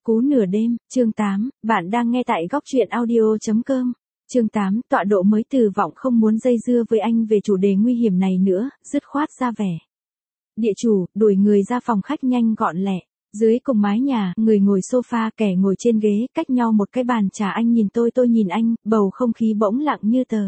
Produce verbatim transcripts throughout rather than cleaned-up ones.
Cú nửa đêm, chương tám, bạn đang nghe tại góc truyện audio.com. Chương tám, tọa độ mới Từ Vọng không muốn dây dưa với anh về chủ đề nguy hiểm này nữa, dứt khoát ra vẻ. Địa chủ, đuổi người ra phòng khách nhanh gọn lẹ. Dưới cùng mái nhà, người ngồi sofa, kẻ ngồi trên ghế, cách nhau một cái bàn trà, anh nhìn tôi tôi nhìn anh, bầu không khí bỗng lặng như tờ.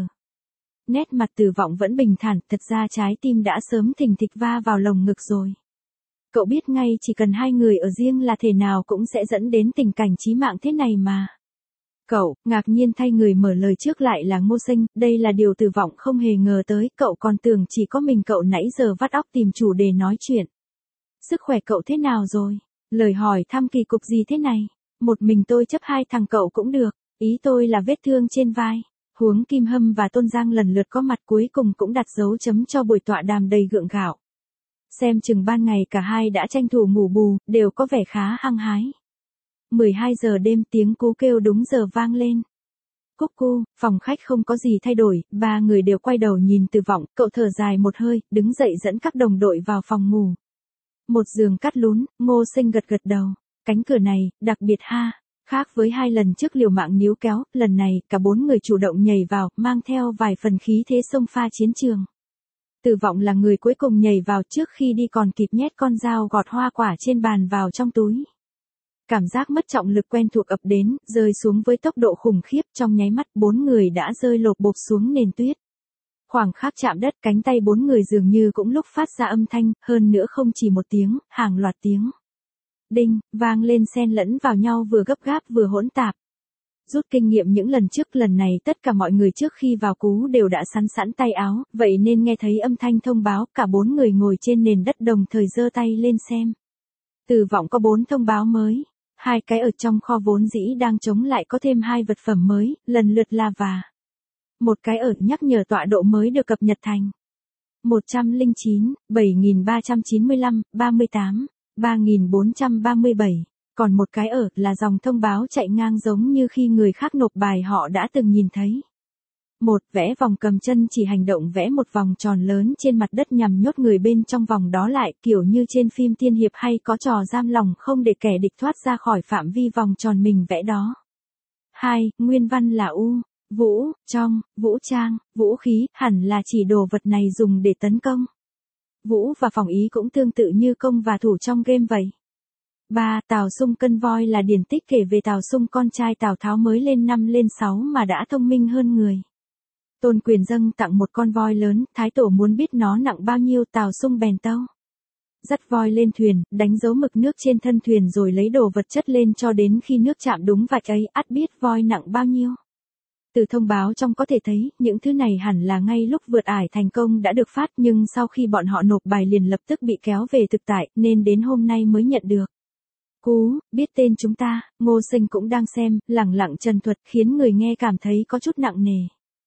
Nét mặt Từ Vọng vẫn bình thản, thật ra trái tim đã sớm thình thịch va vào lồng ngực rồi. Cậu biết ngay chỉ cần hai người ở riêng là thể nào cũng sẽ dẫn đến tình cảnh chí mạng thế này mà. Cậu, ngạc nhiên thay người mở lời trước lại là Ngô Sinh, đây là điều Từ Vọng không hề ngờ tới, cậu còn tưởng chỉ có mình cậu nãy giờ vắt óc tìm chủ đề nói chuyện. Sức khỏe cậu thế nào rồi? Lời hỏi thăm kỳ cục gì thế này? Một mình tôi chấp hai thằng cậu cũng được, ý tôi là vết thương trên vai. Huống Kim Hâm và Tôn Giang lần lượt có mặt cuối cùng cũng đặt dấu chấm cho buổi tọa đàm đầy gượng gạo. Xem chừng ban ngày cả hai đã tranh thủ ngủ bù, đều có vẻ khá hăng hái. mười hai giờ đêm tiếng cú kêu đúng giờ vang lên. Cúc cu, phòng khách không có gì thay đổi, ba người đều quay đầu nhìn Từ Vọng, cậu thở dài một hơi, đứng dậy dẫn các đồng đội vào phòng ngủ. Một giường cắt lún, Ngô Sinh gật gật đầu, cánh cửa này, đặc biệt ha. Khác với hai lần trước liều mạng níu kéo, lần này, cả bốn người chủ động nhảy vào, mang theo vài phần khí thế xông pha chiến trường. Từ Vọng là người cuối cùng nhảy vào, trước khi đi còn kịp nhét con dao gọt hoa quả trên bàn vào trong túi. Cảm giác mất trọng lực quen thuộc ập đến, rơi xuống với tốc độ khủng khiếp, trong nháy mắt bốn người đã rơi lộp bộp xuống nền tuyết. Khoảng khắc chạm đất, cánh tay bốn người dường như cũng lúc phát ra âm thanh, hơn nữa không chỉ một tiếng, hàng loạt tiếng. Đinh, vang lên xen lẫn vào nhau, vừa gấp gáp vừa hỗn tạp. Rút kinh nghiệm những lần trước, lần này tất cả mọi người trước khi vào cú đều đã sắn sẵn tay áo, vậy nên nghe thấy âm thanh thông báo, cả bốn người ngồi trên nền đất đồng thời giơ tay lên xem. Từ Vọng có bốn thông báo mới, hai cái ở trong kho vốn dĩ đang chống lại có thêm hai vật phẩm mới, lần lượt là và một cái ở nhắc nhở tọa độ mới được cập nhật thành một trăm lẻ chín, bảy nghìn ba trăm chín mươi lăm, ba mươi tám, ba nghìn bốn trăm ba mươi bảy. Còn một cái ở là dòng thông báo chạy ngang giống như khi người khác nộp bài họ đã từng nhìn thấy. Một, vẽ vòng cầm chân chỉ hành động vẽ một vòng tròn lớn trên mặt đất nhằm nhốt người bên trong vòng đó lại, kiểu như trên phim tiên hiệp hay có trò giam lòng không để kẻ địch thoát ra khỏi phạm vi vòng tròn mình vẽ đó. Hai, nguyên văn là U, vũ, trong, vũ trang, vũ khí, hẳn là chỉ đồ vật này dùng để tấn công. Vũ và phòng ý cũng tương tự như công và thủ trong game vậy. Ba, Tào Sung cân voi là điển tích kể về Tào Sung con trai Tào Tháo mới lên năm lên sáu mà đã thông minh hơn người. Tôn Quyền dâng tặng một con voi lớn, Thái Tổ muốn biết nó nặng bao nhiêu, Tào Sung bèn tâu. Dắt voi lên thuyền, đánh dấu mực nước trên thân thuyền rồi lấy đồ vật chất lên cho đến khi nước chạm đúng vạch ấy, ắt biết voi nặng bao nhiêu. Từ thông báo trong có thể thấy, những thứ này hẳn là ngay lúc vượt ải thành công đã được phát, nhưng sau khi bọn họ nộp bài liền lập tức bị kéo về thực tại, nên đến hôm nay mới nhận được. Cú, biết tên chúng ta, Ngô Sinh cũng đang xem, lẳng lặng trần thuật khiến người nghe cảm thấy có chút nặng nề.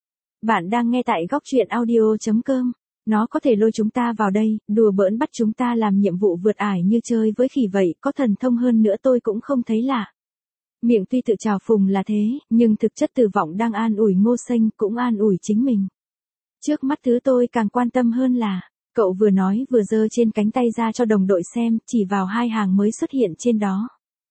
Bạn đang nghe tại góc truyện audio.com. Nó có thể lôi chúng ta vào đây, đùa bỡn bắt chúng ta làm nhiệm vụ vượt ải như chơi với khỉ vậy, có thần thông hơn nữa tôi cũng không thấy lạ. Miệng tuy tự trào phùng là thế, nhưng thực chất Từ Vọng đang an ủi Ngô Sinh, cũng an ủi chính mình. Trước mắt thứ tôi càng quan tâm hơn là, cậu vừa nói vừa giơ trên cánh tay ra cho đồng đội xem, chỉ vào hai hàng mới xuất hiện trên đó.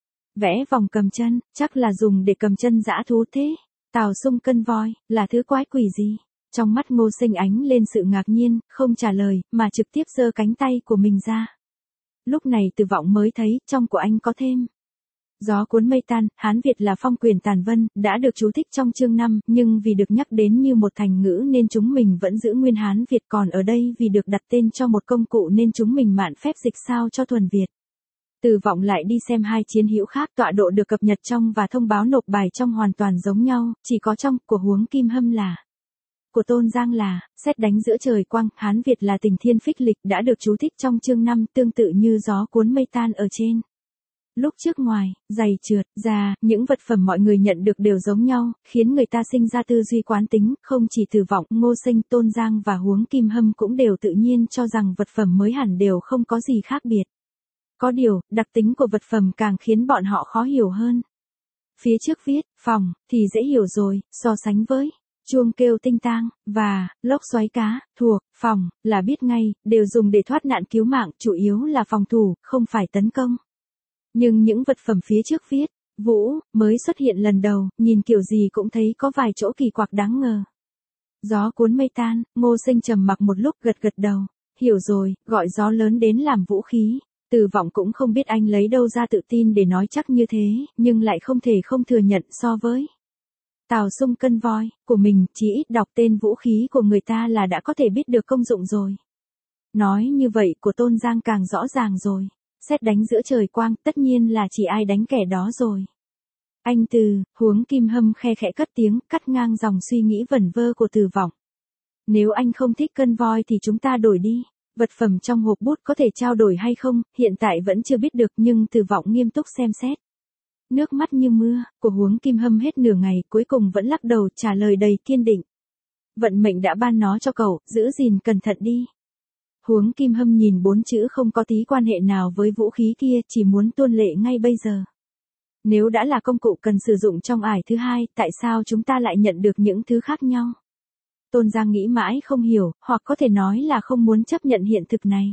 Vẽ vòng cầm chân, chắc là dùng để cầm chân dã thú thế. Tào Sung cân voi, là thứ quái quỷ gì? Trong mắt Ngô Sinh ánh lên sự ngạc nhiên, không trả lời, mà trực tiếp giơ cánh tay của mình ra. Lúc này Từ Vọng mới thấy, trong của anh có thêm. Gió cuốn mây tan, Hán Việt là phong quyền tàn vân, đã được chú thích trong chương năm, nhưng vì được nhắc đến như một thành ngữ nên chúng mình vẫn giữ nguyên Hán Việt, còn ở đây vì được đặt tên cho một công cụ nên chúng mình mạn phép dịch sao cho thuần Việt. Từ Vọng lại đi xem hai chiến hữu khác, tọa độ được cập nhật trong và thông báo nộp bài trong hoàn toàn giống nhau, chỉ có trong của Huống Kim Hâm là, của Tôn Giang là, sét đánh giữa trời quang, Hán Việt là tình thiên phích lịch đã được chú thích trong chương năm, tương tự như gió cuốn mây tan ở trên. Lúc trước ngoài, giày trượt, già, những vật phẩm mọi người nhận được đều giống nhau, khiến người ta sinh ra tư duy quán tính, không chỉ Từ Vọng, Ngô Sinh, Tôn Giang và Huống Kim Hâm cũng đều tự nhiên cho rằng vật phẩm mới hẳn đều không có gì khác biệt. Có điều, đặc tính của vật phẩm càng khiến bọn họ khó hiểu hơn. Phía trước viết, phòng, thì dễ hiểu rồi, so sánh với chuông kêu tinh tang, và lốc xoáy cá, thuộc, phòng, là biết ngay, đều dùng để thoát nạn cứu mạng, chủ yếu là phòng thủ, không phải tấn công. Nhưng những vật phẩm phía trước viết, Vũ, mới xuất hiện lần đầu, nhìn kiểu gì cũng thấy có vài chỗ kỳ quặc đáng ngờ. Gió cuốn mây tan, Ngô Sinh trầm mặc một lúc gật gật đầu. Hiểu rồi, gọi gió lớn đến làm vũ khí. Từ Vọng cũng không biết anh lấy đâu ra tự tin để nói chắc như thế, nhưng lại không thể không thừa nhận so với Tào Sung cân voi của mình, chỉ ít đọc tên vũ khí của người ta là đã có thể biết được công dụng rồi. Nói như vậy của Tôn Giang càng rõ ràng rồi. Sét đánh giữa trời quang, tất nhiên là chỉ ai đánh kẻ đó rồi. Anh Từ, Huống Kim Hâm khe khẽ cất tiếng, cắt ngang dòng suy nghĩ vẩn vơ của Từ Vọng. Nếu anh không thích cân voi thì chúng ta đổi đi. Vật phẩm trong hộp bút có thể trao đổi hay không, hiện tại vẫn chưa biết được, nhưng Từ Vọng nghiêm túc xem xét. Nước mắt như mưa, của Huống Kim Hâm hết nửa ngày, cuối cùng vẫn lắc đầu trả lời đầy kiên định. Vận mệnh đã ban nó cho cậu, giữ gìn cẩn thận đi. Huống Kim Hâm nhìn bốn chữ không có tí quan hệ nào với vũ khí kia, chỉ muốn tuôn lệ ngay bây giờ. Nếu đã là công cụ cần sử dụng trong ải thứ hai, tại sao chúng ta lại nhận được những thứ khác nhau? Tôn Giang nghĩ mãi không hiểu, hoặc có thể nói là không muốn chấp nhận hiện thực này.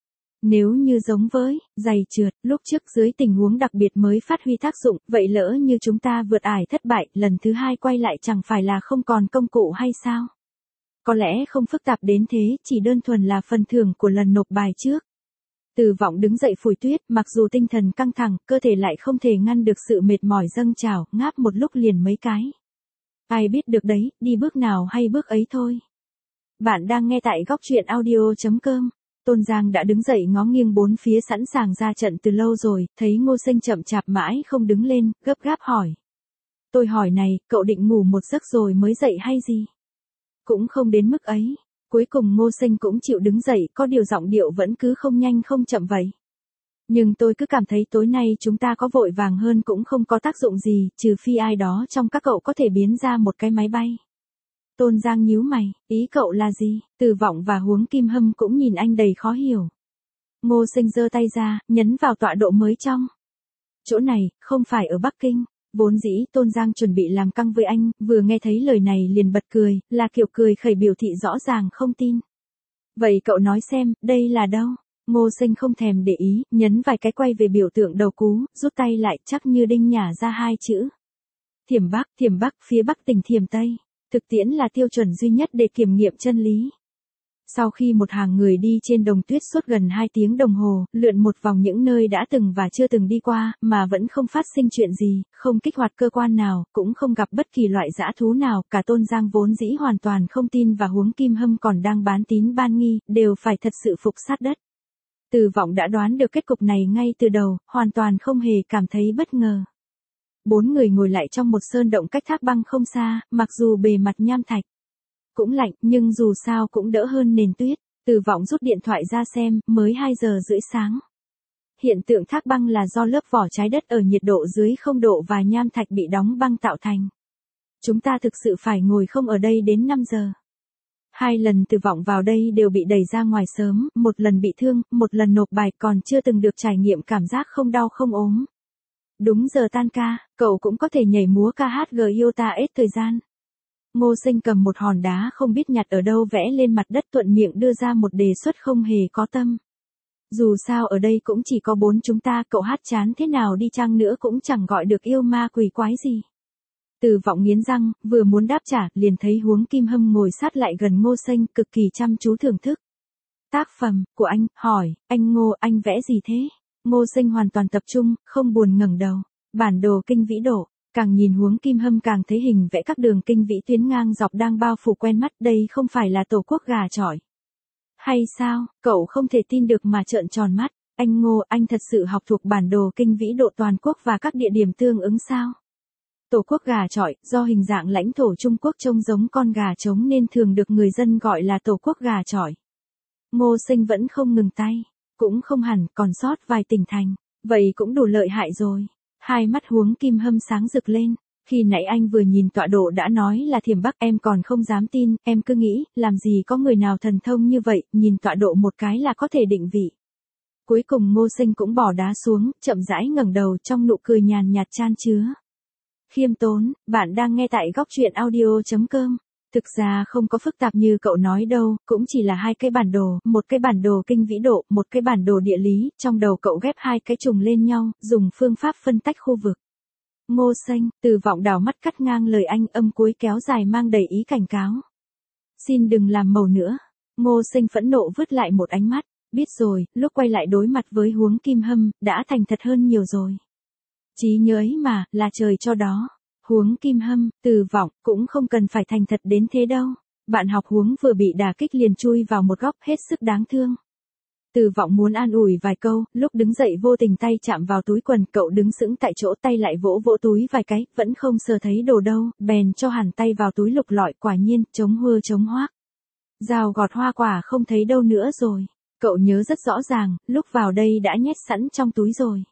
Nếu như giống với giày trượt, lúc trước dưới tình huống đặc biệt mới phát huy tác dụng, vậy lỡ như chúng ta vượt ải thất bại, lần thứ hai quay lại chẳng phải là không còn công cụ hay sao? Có lẽ không phức tạp đến thế, chỉ đơn thuần là phần thưởng của lần nộp bài trước. Từ Vọng đứng dậy phủi tuyết, mặc dù tinh thần căng thẳng, cơ thể lại không thể ngăn được sự mệt mỏi dâng trào, ngáp một lúc liền mấy cái. Ai biết được đấy, đi bước nào hay bước ấy thôi. Bạn đang nghe tại góc truyện audio chấm com. Tôn Giang đã đứng dậy ngó nghiêng bốn phía sẵn sàng ra trận từ lâu rồi, thấy Ngô Sinh chậm chạp mãi không đứng lên, gấp gáp hỏi. Tôi hỏi này, cậu định ngủ một giấc rồi mới dậy hay gì? Cũng không đến mức ấy. Cuối cùng Ngô Sinh cũng chịu đứng dậy, có điều giọng điệu vẫn cứ không nhanh không chậm vậy. Nhưng tôi cứ cảm thấy tối nay chúng ta có vội vàng hơn cũng không có tác dụng gì, trừ phi ai đó trong các cậu có thể biến ra một cái máy bay. Tôn Giang nhíu mày, ý cậu là gì? Từ Vọng và Huống Kim Hâm cũng nhìn anh đầy khó hiểu. Ngô Sinh giơ tay ra, nhấn vào tọa độ mới trong. Chỗ này, không phải ở Bắc Kinh. Vốn dĩ Tôn Giang chuẩn bị làm căng với anh, vừa nghe thấy lời này liền bật cười, là kiểu cười khẩy biểu thị rõ ràng không tin. Vậy cậu nói xem, đây là đâu? Ngô Sinh không thèm để ý, nhấn vài cái quay về biểu tượng đầu cú, rút tay lại chắc như đinh nhả ra hai chữ. Thiểm Bắc, Thiểm Bắc, phía Bắc tỉnh Thiểm Tây. Thực tiễn là tiêu chuẩn duy nhất để kiểm nghiệm chân lý. Sau khi một hàng người đi trên đồng tuyết suốt gần hai tiếng đồng hồ, lượn một vòng những nơi đã từng và chưa từng đi qua, mà vẫn không phát sinh chuyện gì, không kích hoạt cơ quan nào, cũng không gặp bất kỳ loại dã thú nào, cả Tôn Giang vốn dĩ hoàn toàn không tin và Huống Kim Hâm còn đang bán tín ban nghi, đều phải thật sự phục sát đất. Từ Vọng đã đoán được kết cục này ngay từ đầu, hoàn toàn không hề cảm thấy bất ngờ. Bốn người ngồi lại trong một sơn động cách thác băng không xa, mặc dù bề mặt nham thạch cũng lạnh, nhưng dù sao cũng đỡ hơn nền tuyết. Từ Vọng rút điện thoại ra xem, mới hai giờ rưỡi sáng. Hiện tượng thác băng là do lớp vỏ trái đất ở nhiệt độ dưới không độ và nham thạch bị đóng băng tạo thành. Chúng ta thực sự phải ngồi không ở đây đến năm giờ. Hai lần Từ Vọng vào đây đều bị đẩy ra ngoài sớm, một lần bị thương, một lần nộp bài, còn chưa từng được trải nghiệm cảm giác không đau không ốm. Đúng giờ tan ca, cậu cũng có thể nhảy múa ca hát Giota hết thời gian. Ngô Sinh cầm một hòn đá không biết nhặt ở đâu vẽ lên mặt đất, thuận miệng đưa ra một đề xuất không hề có tâm. Dù sao ở đây cũng chỉ có bốn chúng ta, cậu hát chán thế nào đi chăng nữa cũng chẳng gọi được yêu ma quỷ quái gì. Từ Vọng nghiến răng, vừa muốn đáp trả, liền thấy Huống Kim Hâm ngồi sát lại gần Ngô Sinh, cực kỳ chăm chú thưởng thức. Tác phẩm của anh, hỏi, anh Ngô, anh vẽ gì thế? Ngô Sinh hoàn toàn tập trung, không buồn ngẩng đầu. Bản đồ kinh vĩ độ. Càng nhìn Huống Kim Hâm càng thấy hình vẽ các đường kinh vĩ tuyến ngang dọc đang bao phủ quen mắt, đây không phải là tổ quốc gà chọi. Hay sao, cậu không thể tin được mà trợn tròn mắt, anh Ngô, anh thật sự học thuộc bản đồ kinh vĩ độ toàn quốc và các địa điểm tương ứng sao? Tổ quốc gà chọi, do hình dạng lãnh thổ Trung Quốc trông giống con gà trống nên thường được người dân gọi là tổ quốc gà chọi. Ngô Sinh vẫn không ngừng tay, cũng không hẳn, còn sót vài tỉnh thành, vậy cũng đủ lợi hại rồi. Hai mắt Huống Kim Hâm sáng rực lên, khi nãy anh vừa nhìn tọa độ đã nói là Thiểm Bắc, em còn không dám tin, em cứ nghĩ, làm gì có người nào thần thông như vậy, nhìn tọa độ một cái là có thể định vị. Cuối cùng Ngô Sinh cũng bỏ đá xuống, chậm rãi ngẩng đầu, trong nụ cười nhàn nhạt chan chứa khiêm tốn. Bạn đang nghe tại góc truyện audio chấm com. Thực ra không có phức tạp như cậu nói đâu, cũng chỉ là hai cái bản đồ, một cái bản đồ kinh vĩ độ, một cái bản đồ địa lý, trong đầu cậu ghép hai cái trùng lên nhau, dùng phương pháp phân tách khu vực. Ngô Xanh, Từ Vọng đảo mắt cắt ngang lời anh, âm cuối kéo dài mang đầy ý cảnh cáo. Xin đừng làm màu nữa. Ngô Xanh phẫn nộ vứt lại một ánh mắt, biết rồi, lúc quay lại đối mặt với Huống Kim Hâm, đã thành thật hơn nhiều rồi. Trí nhớ ấy mà, là trời cho đó. Huống Kim Hâm, Từ Vọng, cũng không cần phải thành thật đến thế đâu. Bạn học Huống vừa bị đả kích liền chui vào một góc hết sức đáng thương. Từ Vọng muốn an ủi vài câu, lúc đứng dậy vô tình tay chạm vào túi quần, cậu đứng sững tại chỗ, tay lại vỗ vỗ túi vài cái, vẫn không sờ thấy đồ đâu, bèn cho hẳn tay vào túi lục lọi, quả nhiên, trống hưa trống hoác. Dao gọt hoa quả không thấy đâu nữa rồi. Cậu nhớ rất rõ ràng, lúc vào đây đã nhét sẵn trong túi rồi.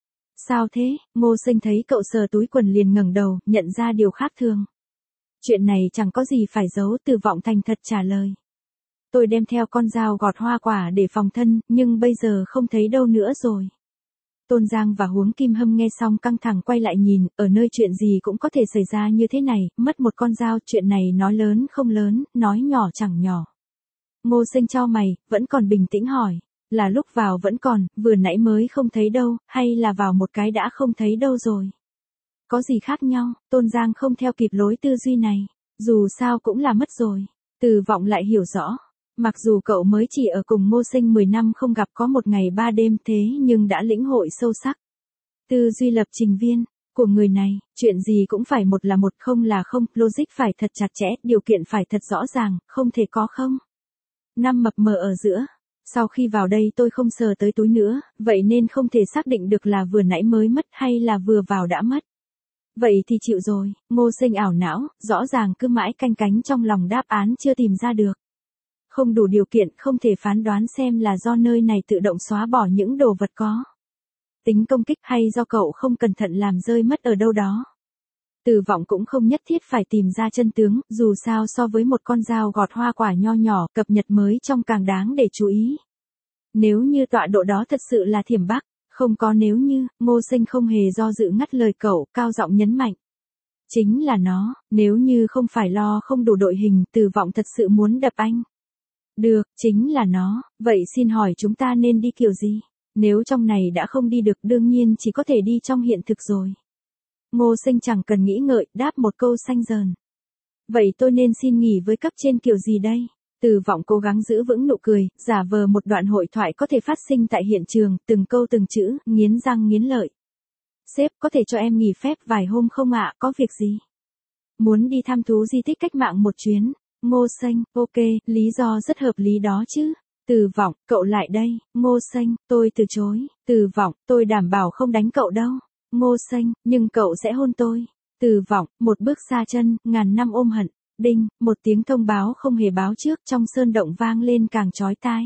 Sao thế? Ngô Xanh thấy cậu sờ túi quần liền ngẩng đầu, nhận ra điều khác thường. Chuyện này chẳng có gì phải giấu, Từ Vọng thành thật trả lời. Tôi đem theo con dao gọt hoa quả để phòng thân, nhưng bây giờ không thấy đâu nữa rồi. Tôn Giang và Huống Kim Hâm nghe xong căng thẳng quay lại nhìn, ở nơi chuyện gì cũng có thể xảy ra như thế này, mất một con dao, chuyện này nói lớn không lớn, nói nhỏ chẳng nhỏ. Ngô Xanh chau mày, vẫn còn bình tĩnh hỏi, là lúc vào vẫn còn, vừa nãy mới không thấy đâu, hay là vào một cái đã không thấy đâu rồi? Có gì khác nhau? Tôn Giang không theo kịp lối tư duy này, dù sao cũng là mất rồi. Từ Vọng lại hiểu rõ. Mặc dù cậu mới chỉ ở cùng Ngô Xanh mười năm không gặp có một ngày ba đêm thế nhưng đã lĩnh hội sâu sắc. Tư duy lập trình viên của người này, chuyện gì cũng phải một là một, không là không, logic phải thật chặt chẽ, điều kiện phải thật rõ ràng, không thể có không. Năm mập mờ ở giữa. Sau khi vào đây tôi không sờ tới túi nữa, vậy nên không thể xác định được là vừa nãy mới mất hay là vừa vào đã mất. Vậy thì chịu rồi, Ngô Xanh ảo não, rõ ràng cứ mãi canh cánh trong lòng đáp án chưa tìm ra được. Không đủ điều kiện, không thể phán đoán xem là do nơi này tự động xóa bỏ những đồ vật có tính công kích hay do cậu không cẩn thận làm rơi mất ở đâu đó. Từ Vọng cũng không nhất thiết phải tìm ra chân tướng, dù sao so với một con dao gọt hoa quả nho nhỏ, cập nhật mới trong càng đáng để chú ý. Nếu như tọa độ đó thật sự là Thiểm Bắc, không có nếu như, Ngô Xanh không hề do dự ngắt lời cậu, cao giọng nhấn mạnh. Chính là nó, nếu như không phải lo không đủ đội hình, Từ Vọng thật sự muốn đập anh. Được, chính là nó, vậy xin hỏi chúng ta nên đi kiểu gì? Nếu trong này đã không đi được đương nhiên chỉ có thể đi trong hiện thực rồi. Ngô Xanh chẳng cần nghĩ ngợi, đáp một câu xanh dờn. Vậy tôi nên xin nghỉ với cấp trên kiểu gì đây? Từ Vọng cố gắng giữ vững nụ cười, giả vờ một đoạn hội thoại có thể phát sinh tại hiện trường, từng câu từng chữ, nghiến răng nghiến lợi. Sếp, có thể cho em nghỉ phép vài hôm không ạ, có việc gì? Muốn đi thăm thú di tích cách mạng một chuyến. Ngô Xanh, ok, lý do rất hợp lý đó chứ. Từ Vọng, cậu lại đây. Ngô Xanh, tôi từ chối. Từ Vọng, tôi đảm bảo không đánh cậu đâu. Ngô Xanh, nhưng cậu sẽ hôn tôi. Từ Vọng, một bước xa chân, ngàn năm ôm hận. Đinh, một tiếng thông báo không hề báo trước trong sơn động vang lên càng chói tai.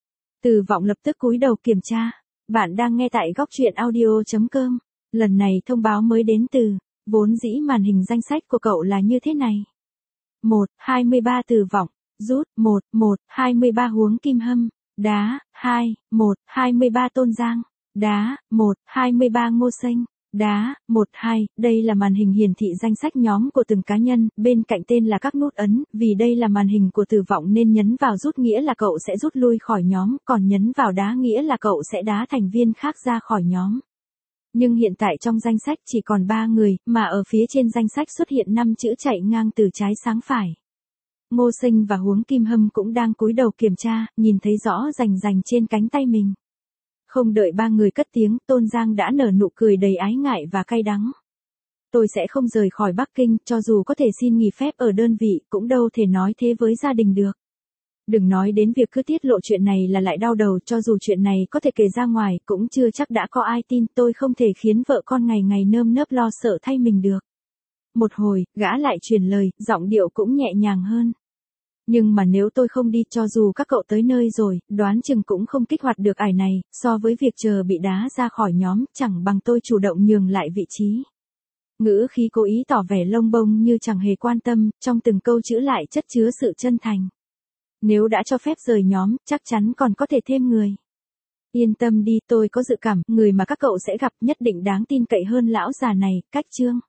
Từ Vọng lập tức cúi đầu kiểm tra. Bạn đang nghe tại góc truyện audio chấm com. Lần này thông báo mới đến từ, vốn dĩ màn hình danh sách của cậu là như thế này. một, hai mươi ba Từ Vọng, rút, một, một, hai mươi ba Huống Kim Hâm, đá, hai, một, hai mươi ba Tôn Giang, đá, một, hai mươi ba Ngô Xanh, đá, một, hai, đây là màn hình hiển thị danh sách nhóm của từng cá nhân, bên cạnh tên là các nút ấn, vì đây là màn hình của Từ Vọng nên nhấn vào rút nghĩa là cậu sẽ rút lui khỏi nhóm, còn nhấn vào đá nghĩa là cậu sẽ đá thành viên khác ra khỏi nhóm. Nhưng hiện tại trong danh sách chỉ còn ba người, mà ở phía trên danh sách xuất hiện năm chữ chạy ngang từ trái sang phải. Ngô Xanh và Huống Kim Hâm cũng đang cúi đầu kiểm tra, nhìn thấy rõ rành rành trên cánh tay mình. Không đợi ba người cất tiếng, Tôn Giang đã nở nụ cười đầy ái ngại và cay đắng. Tôi sẽ không rời khỏi Bắc Kinh, cho dù có thể xin nghỉ phép ở đơn vị, cũng đâu thể nói thế với gia đình được. Đừng nói đến việc cứ tiết lộ chuyện này là lại đau đầu, cho dù chuyện này có thể kể ra ngoài, cũng chưa chắc đã có ai tin, tôi không thể khiến vợ con ngày ngày nơm nớp lo sợ thay mình được. Một hồi, gã lại truyền lời, giọng điệu cũng nhẹ nhàng hơn. Nhưng mà nếu tôi không đi, cho dù các cậu tới nơi rồi, đoán chừng cũng không kích hoạt được ải này, so với việc chờ bị đá ra khỏi nhóm, chẳng bằng tôi chủ động nhường lại vị trí. Ngữ khí cố ý tỏ vẻ lông bông như chẳng hề quan tâm, trong từng câu chữ lại chất chứa sự chân thành. Nếu đã cho phép rời nhóm, chắc chắn còn có thể thêm người. Yên tâm đi, tôi có dự cảm, người mà các cậu sẽ gặp nhất định đáng tin cậy hơn lão già này, cách chương.